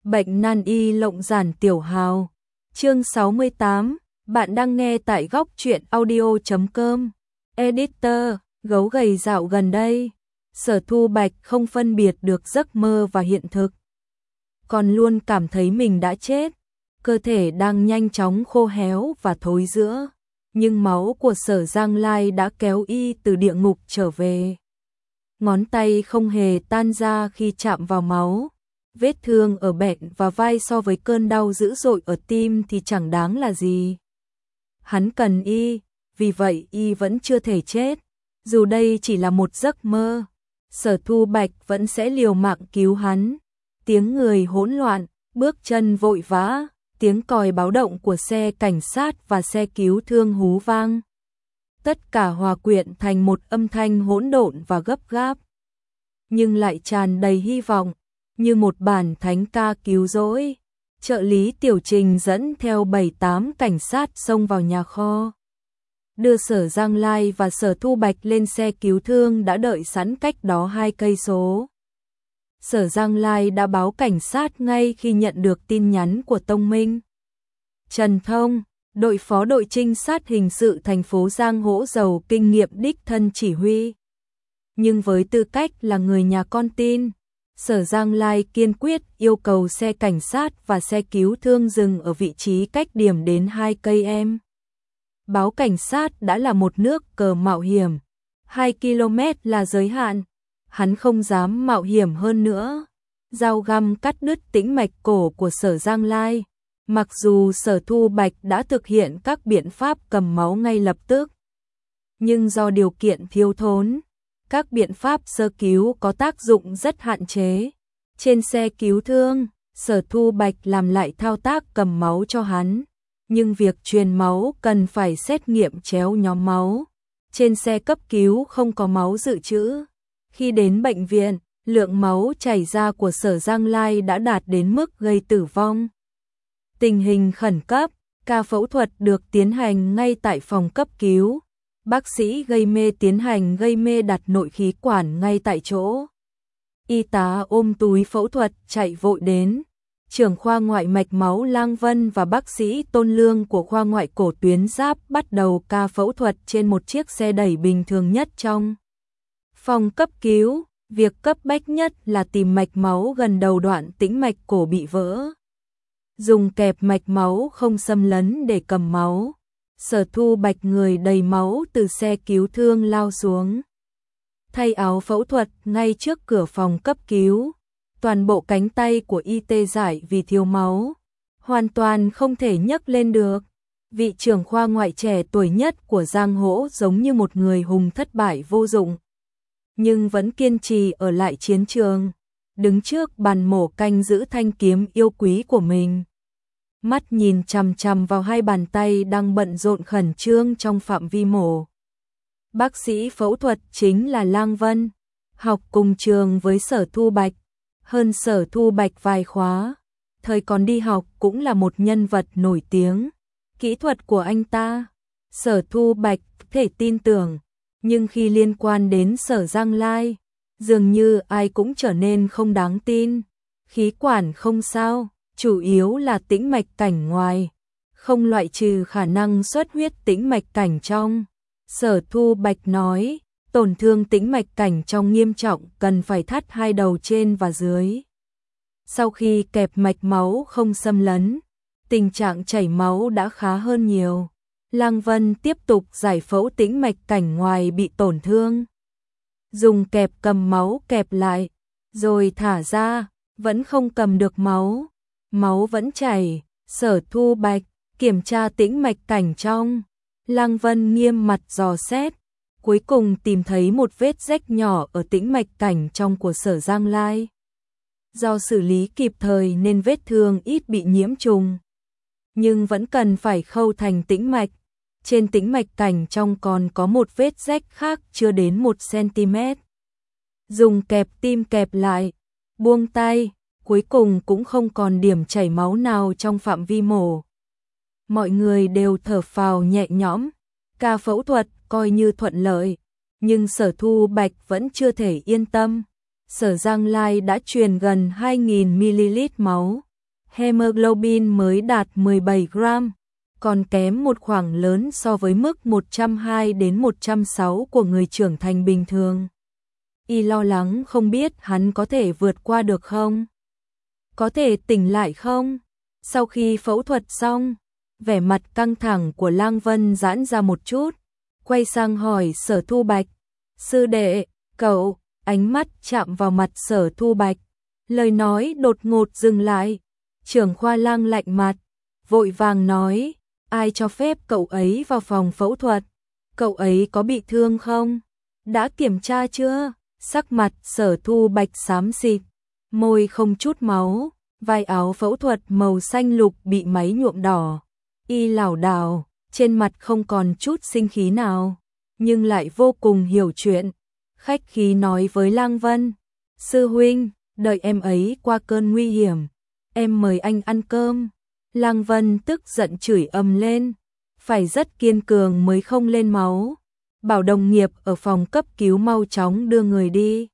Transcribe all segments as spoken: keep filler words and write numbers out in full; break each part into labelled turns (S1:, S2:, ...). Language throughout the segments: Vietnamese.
S1: Bệnh nan y lộng giản tiểu hào. Chương sáu mươi tám, bạn đang nghe tại góc truyện audio chấm com. Editor, gấu gầy dạo gần đây, Sở Thu Bạch không phân biệt được giấc mơ và hiện thực. Còn luôn cảm thấy mình đã chết, cơ thể đang nhanh chóng khô héo và thối rữa, nhưng máu của Sở Giang Lai đã kéo y từ địa ngục trở về. Ngón tay không hề tan ra khi chạm vào máu. Vết thương ở bẹn và vai so với cơn đau dữ dội ở tim thì chẳng đáng là gì. Hắn cần y, vì vậy y vẫn chưa thể chết. Dù đây chỉ là một giấc mơ, Sở Thu Bạch vẫn sẽ liều mạng cứu hắn. Tiếng người hỗn loạn, bước chân vội vã, tiếng còi báo động của xe cảnh sát và xe cứu thương hú vang. Tất cả hòa quyện thành một âm thanh hỗn độn và gấp gáp, nhưng lại tràn đầy hy vọng. Như một bản thánh ca cứu rỗi, trợ lý Tiểu Trình dẫn theo bảy tám cảnh sát xông vào nhà kho, đưa Sở Giang Lai và Sở Thu Bạch lên xe cứu thương đã đợi sẵn cách đó hai cây số. Sở Giang Lai đã báo cảnh sát ngay khi nhận được tin nhắn của Tông Minh. Trần Thông, đội phó đội trinh sát hình sự thành phố Giang Hỗ giàu kinh nghiệm đích thân chỉ huy. Nhưng với tư cách là người nhà con tin, Sở Giang Lai kiên quyết yêu cầu xe cảnh sát và xe cứu thương dừng ở vị trí cách điểm đến hai cây em. Báo cảnh sát đã là một nước cờ mạo hiểm, hai ki lô mét là giới hạn, hắn không dám mạo hiểm hơn nữa. Dao găm cắt đứt tĩnh mạch cổ của Sở Giang Lai, mặc dù Sở Thu Bạch đã thực hiện các biện pháp cầm máu ngay lập tức, nhưng do điều kiện thiếu thốn, các biện pháp sơ cứu có tác dụng rất hạn chế. Trên xe cứu thương, Sở Thu Bạch làm lại thao tác cầm máu cho hắn, nhưng việc truyền máu cần phải xét nghiệm chéo nhóm máu. Trên xe cấp cứu không có máu dự trữ. Khi đến bệnh viện, lượng máu chảy ra của Sở Giang Lai đã đạt đến mức gây tử vong. Tình hình khẩn cấp, ca phẫu thuật được tiến hành ngay tại phòng cấp cứu. Bác sĩ gây mê tiến hành gây mê đặt nội khí quản ngay tại chỗ. Y tá ôm túi phẫu thuật chạy vội đến. Trưởng khoa ngoại mạch máu Lang Vân và bác sĩ Tôn Lương của khoa ngoại cổ tuyến giáp bắt đầu ca phẫu thuật trên một chiếc xe đẩy bình thường nhất trong phòng cấp cứu. Việc cấp bách nhất là tìm mạch máu gần đầu đoạn tĩnh mạch cổ bị vỡ. Dùng kẹp mạch máu không xâm lấn để cầm máu. Sở Thu Bạch người đầy máu từ xe cứu thương lao xuống, thay áo phẫu thuật ngay trước cửa phòng cấp cứu. Toàn bộ cánh tay của y tê dại vì thiếu máu, hoàn toàn không thể nhấc lên được. Vị trưởng khoa ngoại trẻ tuổi nhất của Giang Hỗ giống như một người hùng thất bại vô dụng, nhưng vẫn kiên trì ở lại chiến trường, đứng trước bàn mổ canh giữ thanh kiếm yêu quý của mình. Mắt nhìn chằm chằm vào hai bàn tay đang bận rộn khẩn trương trong phạm vi mổ. Bác sĩ phẫu thuật chính là Lang Vân, học cùng trường với Sở Thu Bạch, hơn Sở Thu Bạch vài khóa. Thời còn đi học cũng là một nhân vật nổi tiếng. Kỹ thuật của anh ta, Sở Thu Bạch có thể tin tưởng, nhưng khi liên quan đến Sở Giang Lai, dường như ai cũng trở nên không đáng tin. Khí quản không sao, chủ yếu là tĩnh mạch cảnh ngoài, không loại trừ khả năng xuất huyết tĩnh mạch cảnh trong. Sở Thu Bạch nói, tổn thương tĩnh mạch cảnh trong nghiêm trọng cần phải thắt hai đầu trên và dưới. Sau khi kẹp mạch máu không xâm lấn, tình trạng chảy máu đã khá hơn nhiều. Lang Vân tiếp tục giải phẫu tĩnh mạch cảnh ngoài bị tổn thương. Dùng kẹp cầm máu kẹp lại, rồi thả ra, vẫn không cầm được máu. Máu vẫn chảy. Sở Thu Bạch kiểm tra tĩnh mạch cảnh trong. Lang Vân nghiêm mặt dò xét, cuối cùng tìm thấy một vết rách nhỏ ở tĩnh mạch cảnh trong của Sở Giang Lai. Do xử lý kịp thời nên vết thương ít bị nhiễm trùng, nhưng vẫn cần phải khâu thành tĩnh mạch. Trên tĩnh mạch cảnh trong còn có một vết rách khác chưa đến một xăng-ti-mét. Dùng kẹp tim kẹp lại, buông tay, cuối cùng cũng không còn điểm chảy máu nào trong phạm vi mổ. Mọi người đều thở phào nhẹ nhõm, ca phẫu thuật coi như thuận lợi, nhưng Sở Thu Bạch vẫn chưa thể yên tâm. Sở Giang Lai đã truyền gần hai nghìn mi li lít máu, hemoglobin mới đạt mười bảy gram, còn kém một khoảng lớn so với mức một trăm hai đến một trăm sáu của người trưởng thành bình thường. Y lo lắng không biết hắn có thể vượt qua được không? Có thể tỉnh lại không? Sau khi phẫu thuật xong, vẻ mặt căng thẳng của Lăng Vân giãn ra một chút, quay sang hỏi Sở Thu Bạch, sư đệ, cậu, ánh mắt chạm vào mặt Sở Thu Bạch, lời nói đột ngột dừng lại, trưởng khoa Lăng lạnh mặt, vội vàng nói, ai cho phép cậu ấy vào phòng phẫu thuật, cậu ấy có bị thương không, đã kiểm tra chưa? Sắc mặt Sở Thu Bạch xám xịt, môi không chút máu, vai áo phẫu thuật màu xanh lục bị máy nhuộm đỏ, y lảo đảo, trên mặt không còn chút sinh khí nào, nhưng lại vô cùng hiểu chuyện, khách khí nói với Lăng Vân, sư huynh, đợi em ấy qua cơn nguy hiểm, em mời anh ăn cơm. Lăng Vân tức giận chửi ầm lên, phải rất kiên cường mới không lên máu, bảo đồng nghiệp ở phòng cấp cứu mau chóng đưa người đi.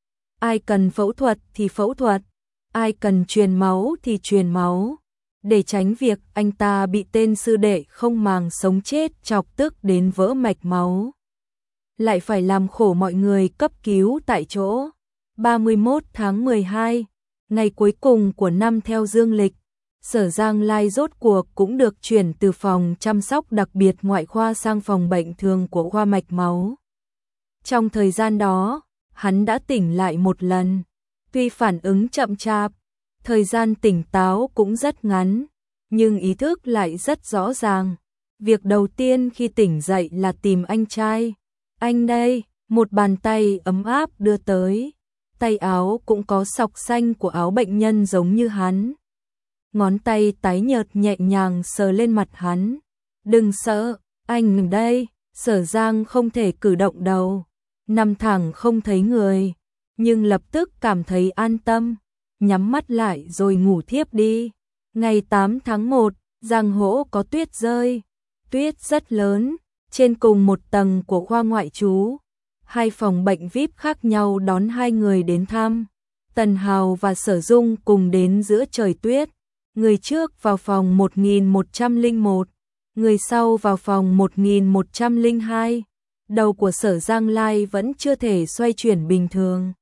S1: Ai cần phẫu thuật thì phẫu thuật, ai cần truyền máu thì truyền máu, để tránh việc anh ta bị tên sư đệ không màng sống chết chọc tức đến vỡ mạch máu. Lại phải làm khổ mọi người cấp cứu tại chỗ. ba mươi mốt tháng mười hai, ngày cuối cùng của năm theo dương lịch, Sở Giang Lai rốt cuộc cũng được chuyển từ phòng chăm sóc đặc biệt ngoại khoa sang phòng bệnh thường của khoa mạch máu. Trong thời gian đó, hắn đã tỉnh lại một lần, tuy phản ứng chậm chạp, thời gian tỉnh táo cũng rất ngắn, nhưng ý thức lại rất rõ ràng. Việc đầu tiên khi tỉnh dậy là tìm anh trai. Anh đây, một bàn tay ấm áp đưa tới, tay áo cũng có sọc xanh của áo bệnh nhân giống như hắn. Ngón tay tái nhợt nhẹ nhàng sờ lên mặt hắn. Đừng sợ, anh đây. Sở Giang không thể cử động đầu, nằm thẳng không thấy người, nhưng lập tức cảm thấy an tâm, nhắm mắt lại rồi ngủ thiếp đi. Ngày tám tháng một, Giang Hỗ có tuyết rơi, tuyết rất lớn, trên cùng một tầng của khoa ngoại trú. Hai phòng bệnh vi ai pi khác nhau đón hai người đến thăm. Tần Hào và Sở Dung cùng đến giữa trời tuyết. Người trước vào phòng một nghìn một trăm lẻ một, người sau vào phòng một nghìn một trăm lẻ hai. Đầu của Sở Giang Lai vẫn chưa thể xoay chuyển bình thường.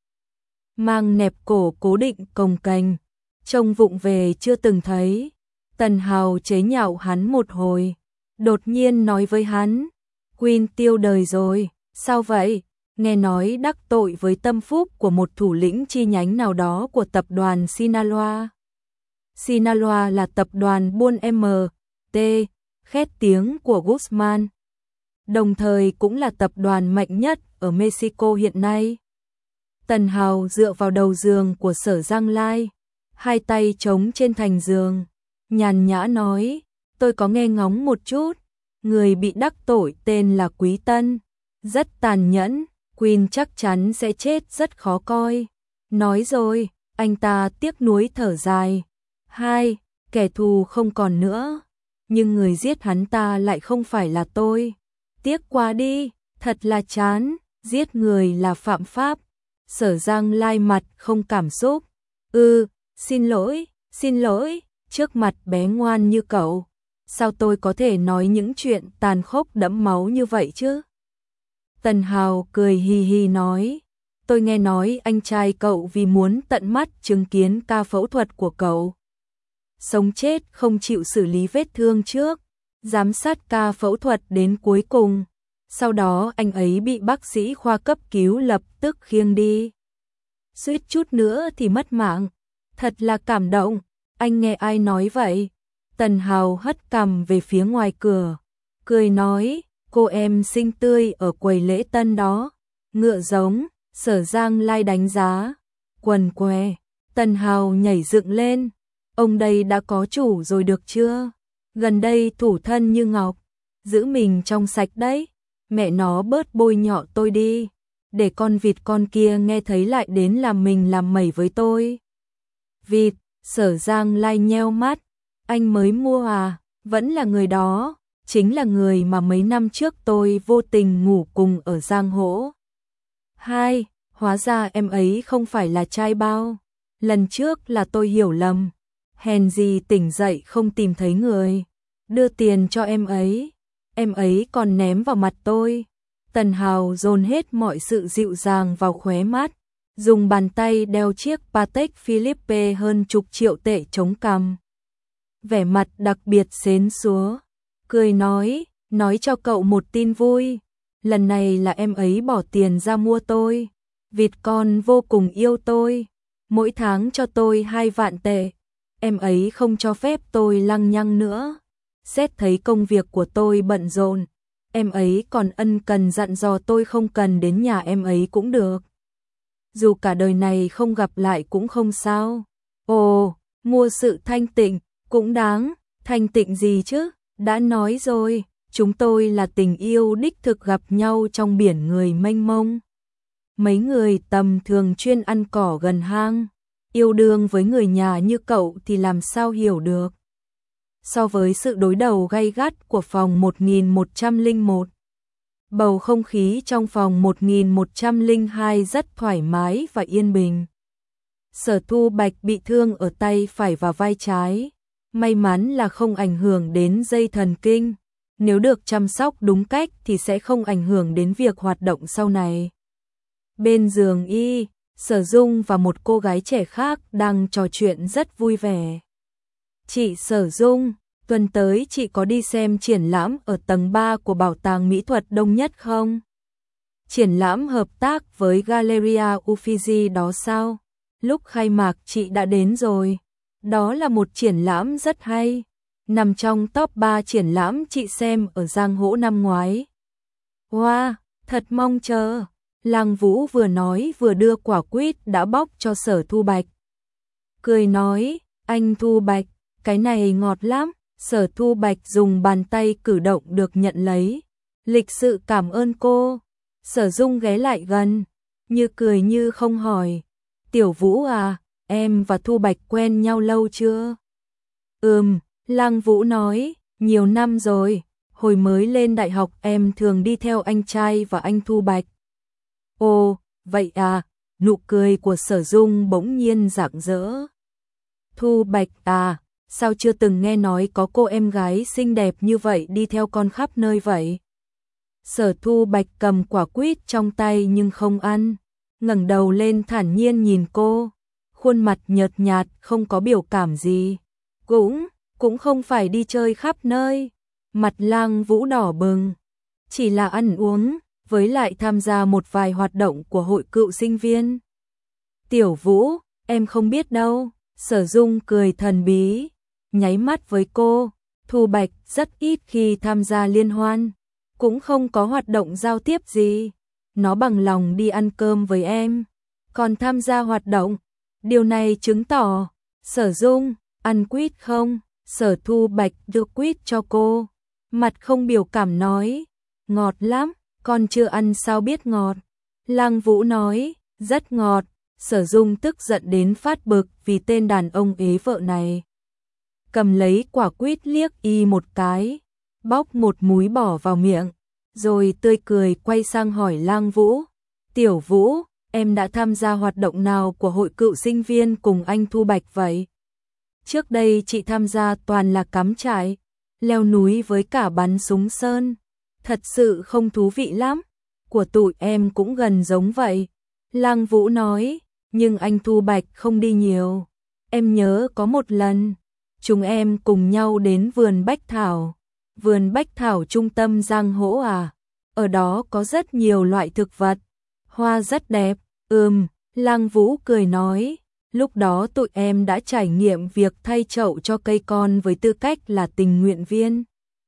S1: Mang nẹp cổ cố định cồng kềnh, trông vụng về chưa từng thấy. Tần Hào chế nhạo hắn một hồi, đột nhiên nói với hắn, Queen tiêu đời rồi, sao vậy? Nghe nói đắc tội với tâm phúc của một thủ lĩnh chi nhánh nào đó của tập đoàn Sinaloa. Sinaloa là tập đoàn buôn em tê, khét tiếng của Guzman, đồng thời cũng là tập đoàn mạnh nhất ở Mexico hiện nay. Tần Hào dựa vào đầu giường của Sở Giang Lai, hai tay chống trên thành giường, nhàn nhã nói, tôi có nghe ngóng một chút, người bị đắc tội tên là Quý Tân, rất tàn nhẫn, Queen chắc chắn sẽ chết rất khó coi. Nói rồi, anh ta tiếc nuối thở dài. Hai, kẻ thù không còn nữa, nhưng người giết hắn ta lại không phải là tôi. Tiếc quá đi, thật là chán, giết người là phạm pháp. Sở Giang Lai mặt không cảm xúc. Ừ, xin lỗi, xin lỗi, trước mặt bé ngoan như cậu. Sao tôi có thể nói những chuyện tàn khốc đẫm máu như vậy chứ? Tần Hào cười hì hì nói, tôi nghe nói anh trai cậu vì muốn tận mắt chứng kiến ca phẫu thuật của cậu. Sống chết không chịu xử lý vết thương trước, giám sát ca phẫu thuật đến cuối cùng. Sau đó anh ấy bị bác sĩ khoa cấp cứu lập tức khiêng đi. Suýt chút nữa thì mất mạng. Thật là cảm động. Anh nghe ai nói vậy? Tần Hào hất cằm về phía ngoài cửa, cười nói, cô em xinh tươi ở quầy lễ tân đó. Ngựa giống, Sở Giang Lai đánh giá. Quần què, Tần Hào nhảy dựng lên. Ông đây đã có chủ rồi được chưa? Gần đây thủ thân như ngọc, giữ mình trong sạch đấy. Mẹ nó bớt bôi nhọ tôi đi, để con vịt con kia nghe thấy lại đến làm mình làm mẩy với tôi. Vịt, Sở Giang Lai nheo mắt, anh mới mua à? Vẫn là người đó, chính là người mà mấy năm trước tôi vô tình ngủ cùng ở Giang Hỗ. Hai, hóa ra em ấy không phải là trai bao. Lần trước là tôi hiểu lầm. hèn gì tỉnh dậy không tìm thấy người, đưa tiền cho em ấy, em ấy còn ném vào mặt tôi. Tần Hào dồn hết mọi sự dịu dàng vào khóe mắt, dùng bàn tay đeo chiếc Patek Philippe hơn chục triệu tệ chống cằm. Vẻ mặt đặc biệt xến xúa, cười nói, nói cho cậu một tin vui, lần này là em ấy bỏ tiền ra mua tôi, vịt con vô cùng yêu tôi, mỗi tháng cho tôi hai vạn tệ, em ấy không cho phép tôi lăng nhăng nữa, xét thấy công việc của tôi bận rộn, em ấy còn ân cần dặn dò tôi không cần đến nhà em ấy cũng được. Dù cả đời này không gặp lại cũng không sao. Ồ, mua sự thanh tịnh, cũng đáng, thanh tịnh gì chứ, đã nói rồi, chúng tôi là tình yêu đích thực gặp nhau trong biển người mênh mông. Mấy người tầm thường chuyên ăn cỏ gần hang, yêu đương với người nhà như cậu thì làm sao hiểu được. So với sự đối đầu gay gắt của phòng một nghìn một trăm lẻ một, bầu không khí trong phòng một nghìn một trăm lẻ hai rất thoải mái và yên bình. Sở Thu Bạch bị thương ở tay phải và vai trái, may mắn là không ảnh hưởng đến dây thần kinh, nếu được chăm sóc đúng cách thì sẽ không ảnh hưởng đến việc hoạt động sau này. Bên giường y, Sở Dung và một cô gái trẻ khác đang trò chuyện rất vui vẻ. Chị Sở Dung, tuần tới chị có đi xem triển lãm ở tầng ba của Bảo tàng Mỹ thuật Đông Nhất không? Triển lãm hợp tác với Galleria Uffizi đó sao? Lúc khai mạc chị đã đến rồi. Đó là một triển lãm rất hay, nằm trong top ba triển lãm chị xem ở Giang Hỗ năm ngoái. Wow, thật mong chờ. Lăng Vũ vừa nói vừa đưa quả quýt đã bóc cho Sở Thu Bạch. Cười nói, anh Thu Bạch, cái này ngọt lắm. Sở Thu Bạch dùng bàn tay cử động được nhận lấy. Lịch sự cảm ơn cô. Sở Dung ghé lại gần, như cười như không hỏi. Tiểu Vũ à, em và Thu Bạch quen nhau lâu chưa? Ừm, Lăng Vũ nói, nhiều năm rồi. Hồi mới lên đại học em thường đi theo anh trai và anh Thu Bạch. Ồ, vậy à, nụ cười của Sở Dung bỗng nhiên rạng rỡ. Thu Bạch à, sao chưa từng nghe nói có cô em gái xinh đẹp như vậy đi theo con khắp nơi vậy? Sở Thu Bạch cầm quả quýt trong tay nhưng không ăn, ngẩng đầu lên thản nhiên nhìn cô, khuôn mặt nhợt nhạt không có biểu cảm gì. Cũng, cũng không phải đi chơi khắp nơi. Mặt Lăng Vũ đỏ bừng, chỉ là ăn uống, với lại tham gia một vài hoạt động của hội cựu sinh viên. Tiểu Vũ, em không biết đâu. Sở Dung cười thần bí, nháy mắt với cô. Thu Bạch rất ít khi tham gia liên hoan, cũng không có hoạt động giao tiếp gì. Nó bằng lòng đi ăn cơm với em, còn tham gia hoạt động. Điều này chứng tỏ, Sở Dung, ăn quýt không? Sở Thu Bạch đưa quýt cho cô, mặt không biểu cảm nói, ngọt lắm, con chưa ăn sao biết ngọt. Lăng Vũ nói, rất ngọt. Sở Dung tức giận đến phát bực vì tên đàn ông ế vợ này. Cầm lấy quả quýt liếc y một cái, bóc một múi bỏ vào miệng, rồi tươi cười quay sang hỏi Lăng Vũ. Tiểu Vũ, em đã tham gia hoạt động nào của hội cựu sinh viên cùng anh Thu Bạch vậy? Trước đây chị tham gia toàn là cắm trại, leo núi với cả bắn súng sơn. Thật sự không thú vị lắm. Của tụi em cũng gần giống vậy. Lăng Vũ nói, nhưng anh Thu Bạch không đi nhiều. Em nhớ có một lần, chúng em cùng nhau đến vườn Bách Thảo. Vườn Bách Thảo trung tâm Giang Hỗ à? Ở đó có rất nhiều loại thực vật, hoa rất đẹp. Ừm, Lăng Vũ cười nói, lúc đó tụi em đã trải nghiệm việc thay chậu cho cây con với tư cách là tình nguyện viên.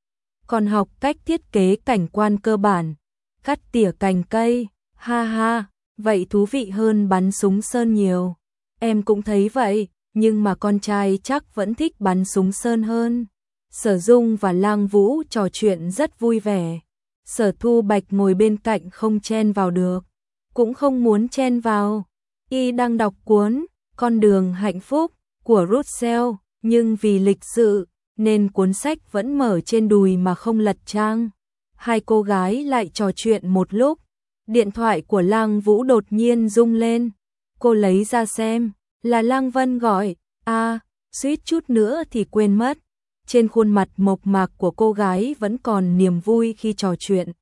S1: Còn học cách thiết kế cảnh quan cơ bản, cắt tỉa cành cây, ha ha, vậy thú vị hơn bắn súng sơn nhiều. Em cũng thấy vậy, nhưng mà con trai chắc vẫn thích bắn súng sơn hơn. Sở Dung và Lăng Vũ trò chuyện rất vui vẻ. Sở Thu Bạch ngồi bên cạnh không chen vào được, cũng không muốn chen vào. Y đang đọc cuốn Con đường hạnh phúc của Russell, nhưng vì lịch sự nên cuốn sách vẫn mở trên đùi mà không lật trang. Hai cô gái lại trò chuyện một lúc, điện thoại của Lăng Vũ đột nhiên rung lên. Cô lấy ra xem, là Lăng Vân gọi. À, suýt chút nữa thì quên mất. Trên khuôn mặt mộc mạc của cô gái vẫn còn niềm vui khi trò chuyện.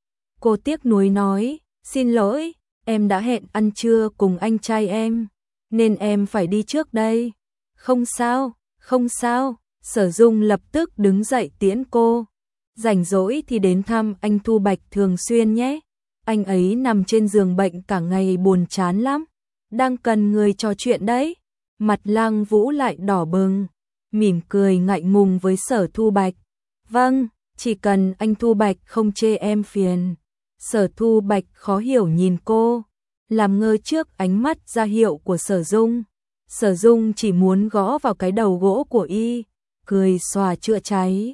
S1: Cô tiếc nuối nói, xin lỗi, em đã hẹn ăn trưa cùng anh trai em, nên em phải đi trước đây. Không sao, không sao, Sở Dung lập tức đứng dậy tiễn cô. Rảnh rỗi thì đến thăm anh Thu Bạch thường xuyên nhé. Anh ấy nằm trên giường bệnh cả ngày buồn chán lắm, đang cần người trò chuyện đấy. Mặt Lăng Vũ lại đỏ bừng, mỉm cười ngại ngùng với Sở Thu Bạch. Vâng, chỉ cần anh Thu Bạch không chê em phiền. Sở Thu Bạch khó hiểu nhìn cô, làm ngơ trước ánh mắt ra hiệu của Sở Dung. Sở Dung chỉ muốn gõ vào cái đầu gỗ của y, cười xòa chữa cháy.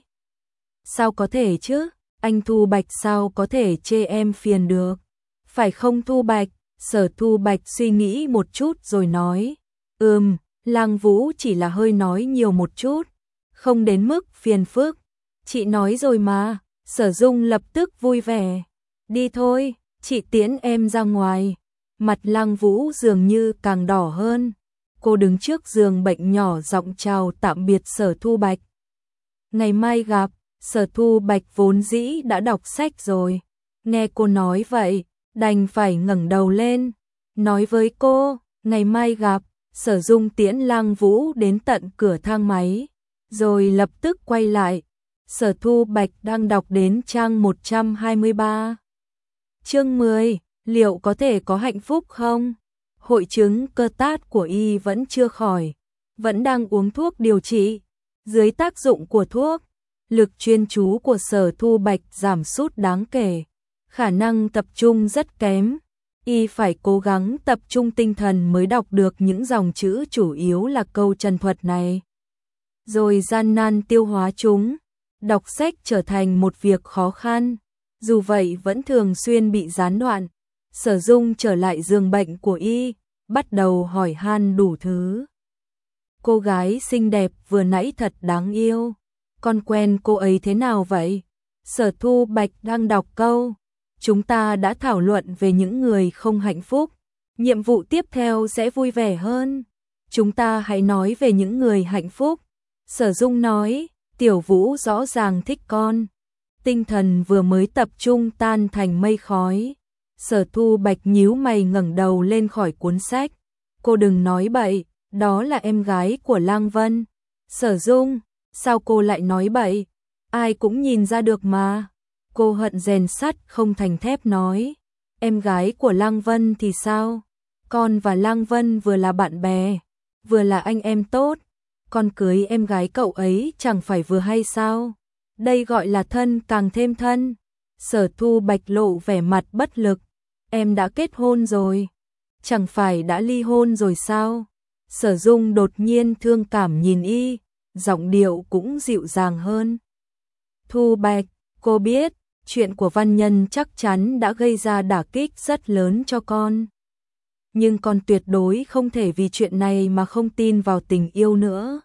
S1: Sao có thể chứ, anh Thu Bạch sao có thể chê em phiền được, phải không Thu Bạch? Sở Thu Bạch suy nghĩ một chút rồi nói, ừm, Lăng Vũ chỉ là hơi nói nhiều một chút, không đến mức phiền phức. Chị nói rồi mà. Sở Dung lập tức vui vẻ. Đi thôi, chị tiễn em ra ngoài. Mặt Lăng Vũ dường như càng đỏ hơn. Cô đứng trước giường bệnh nhỏ giọng chào tạm biệt Sở Thu Bạch. Ngày mai gặp. Sở Thu Bạch vốn dĩ đã đọc sách rồi, nghe cô nói vậy, đành phải ngẩng đầu lên, nói với cô, ngày mai gặp. Sở Dung tiễn Lăng Vũ đến tận cửa thang máy, rồi lập tức quay lại. Sở Thu Bạch đang đọc đến trang một trăm hai mươi ba. Chương mười, liệu có thể có hạnh phúc không? Hội chứng cơ tát của y vẫn chưa khỏi, vẫn đang uống thuốc điều trị. Dưới tác dụng của thuốc, lực chuyên chú của Sở Thu Bạch giảm sút đáng kể, khả năng tập trung rất kém. Y phải cố gắng tập trung tinh thần mới đọc được những dòng chữ chủ yếu là câu trần thuật này, rồi gian nan tiêu hóa chúng. Đọc sách trở thành một việc khó khăn, dù vậy vẫn thường xuyên bị gián đoạn. Sở Dung trở lại giường bệnh của y, bắt đầu hỏi han đủ thứ. Cô gái xinh đẹp vừa nãy thật đáng yêu, con quen cô ấy thế nào vậy? Sở Thu Bạch đang đọc câu, chúng ta đã thảo luận về những người không hạnh phúc, nhiệm vụ tiếp theo sẽ vui vẻ hơn. Chúng ta hãy nói về những người hạnh phúc. Sở Dung nói, Tiểu Vũ rõ ràng thích con. Tinh thần vừa mới tập trung tan thành mây khói. Sở Thu Bạch nhíu mày ngẩng đầu lên khỏi cuốn sách. Cô đừng nói bậy, đó là em gái của Lăng Vân. Sở Dung, sao cô lại nói bậy? Ai cũng nhìn ra được mà. Cô hận rèn sắt không thành thép nói. Em gái của Lăng Vân thì sao? Con và Lăng Vân vừa là bạn bè, vừa là anh em tốt. Con cưới em gái cậu ấy chẳng phải vừa hay sao? Đây gọi là thân càng thêm thân. Sở Thu Bạch lộ vẻ mặt bất lực. Em đã kết hôn rồi, chẳng phải đã ly hôn rồi sao? Sở Dung đột nhiên thương cảm nhìn y, giọng điệu cũng dịu dàng hơn. Thu Bạch, cô biết, chuyện của Văn Nhân chắc chắn đã gây ra đả kích rất lớn cho con. Nhưng con tuyệt đối không thể vì chuyện này mà không tin vào tình yêu nữa.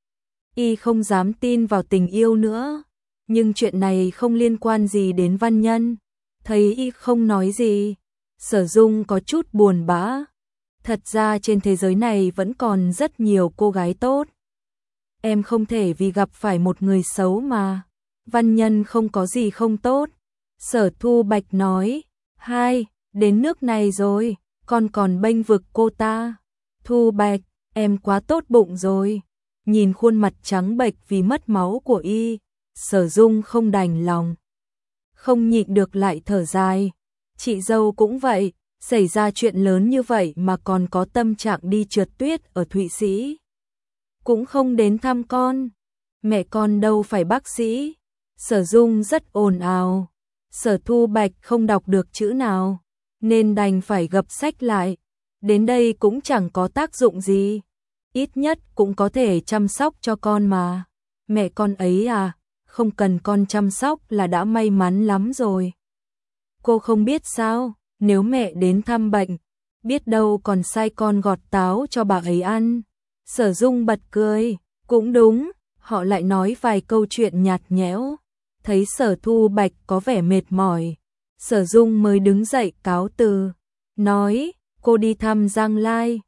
S1: Y không dám tin vào tình yêu nữa, nhưng chuyện này không liên quan gì đến Văn Nhân. Thấy y không nói gì, Sở Dung có chút buồn bã. Thật ra trên thế giới này vẫn còn rất nhiều cô gái tốt. Em không thể vì gặp phải một người xấu mà. Văn Nhân không có gì không tốt. Sở Thu Bạch nói, hai, đến nước này rồi, con còn bênh vực cô ta. Thu Bạch, em quá tốt bụng rồi. Nhìn khuôn mặt trắng bệch vì mất máu của y, Sở Dung không đành lòng, không nhịn được lại thở dài. Chị dâu cũng vậy, xảy ra chuyện lớn như vậy mà còn có tâm trạng đi trượt tuyết ở Thụy Sĩ, cũng không đến thăm con. Mẹ con đâu phải bác sĩ. Sở Dung rất ồn ào. Sở Thu Bạch không đọc được chữ nào, nên đành phải gập sách lại. Đến đây cũng chẳng có tác dụng gì, ít nhất cũng có thể chăm sóc cho con mà. Mẹ con ấy à, không cần con chăm sóc là đã may mắn lắm rồi. Cô không biết sao, nếu mẹ đến thăm bệnh, biết đâu còn sai con gọt táo cho bà ấy ăn. Sở Dung bật cười, cũng đúng, họ lại nói vài câu chuyện nhạt nhẽo. Thấy Sở Thu Bạch có vẻ mệt mỏi, Sở Dung mới đứng dậy cáo từ, nói, cô đi thăm Giang Lai.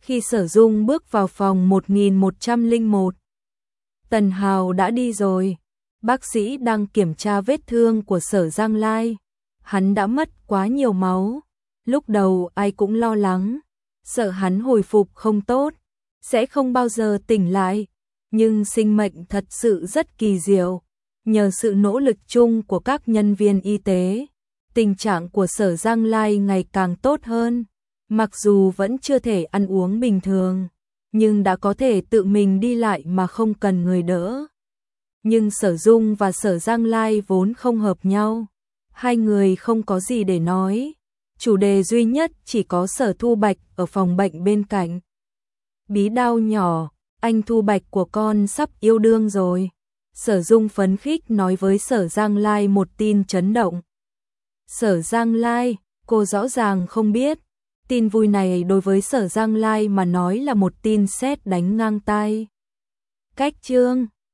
S1: Khi Sở Dung bước vào phòng một nghìn một trăm lẻ một, Tần Hào đã đi rồi. Bác sĩ đang kiểm tra vết thương của Sở Giang Lai. Hắn đã mất quá nhiều máu. Lúc đầu ai cũng lo lắng, sợ hắn hồi phục không tốt, sẽ không bao giờ tỉnh lại. Nhưng sinh mệnh thật sự rất kỳ diệu. Nhờ sự nỗ lực chung của các nhân viên y tế, tình trạng của Sở Giang Lai ngày càng tốt hơn. Mặc dù vẫn chưa thể ăn uống bình thường, nhưng đã có thể tự mình đi lại mà không cần người đỡ. Nhưng Sở Dung và Sở Giang Lai vốn không hợp nhau. Hai người không có gì để nói. Chủ đề duy nhất chỉ có Sở Thu Bạch ở phòng bệnh bên cạnh. Bí đao nhỏ, anh Thu Bạch của con sắp yêu đương rồi. Sở Dung phấn khích nói với Sở Giang Lai một tin chấn động. Sở Giang Lai, cô rõ ràng không biết. Tin vui này đối với Sở Giang Lai mà nói là một tin sét đánh ngang tai. Cách chương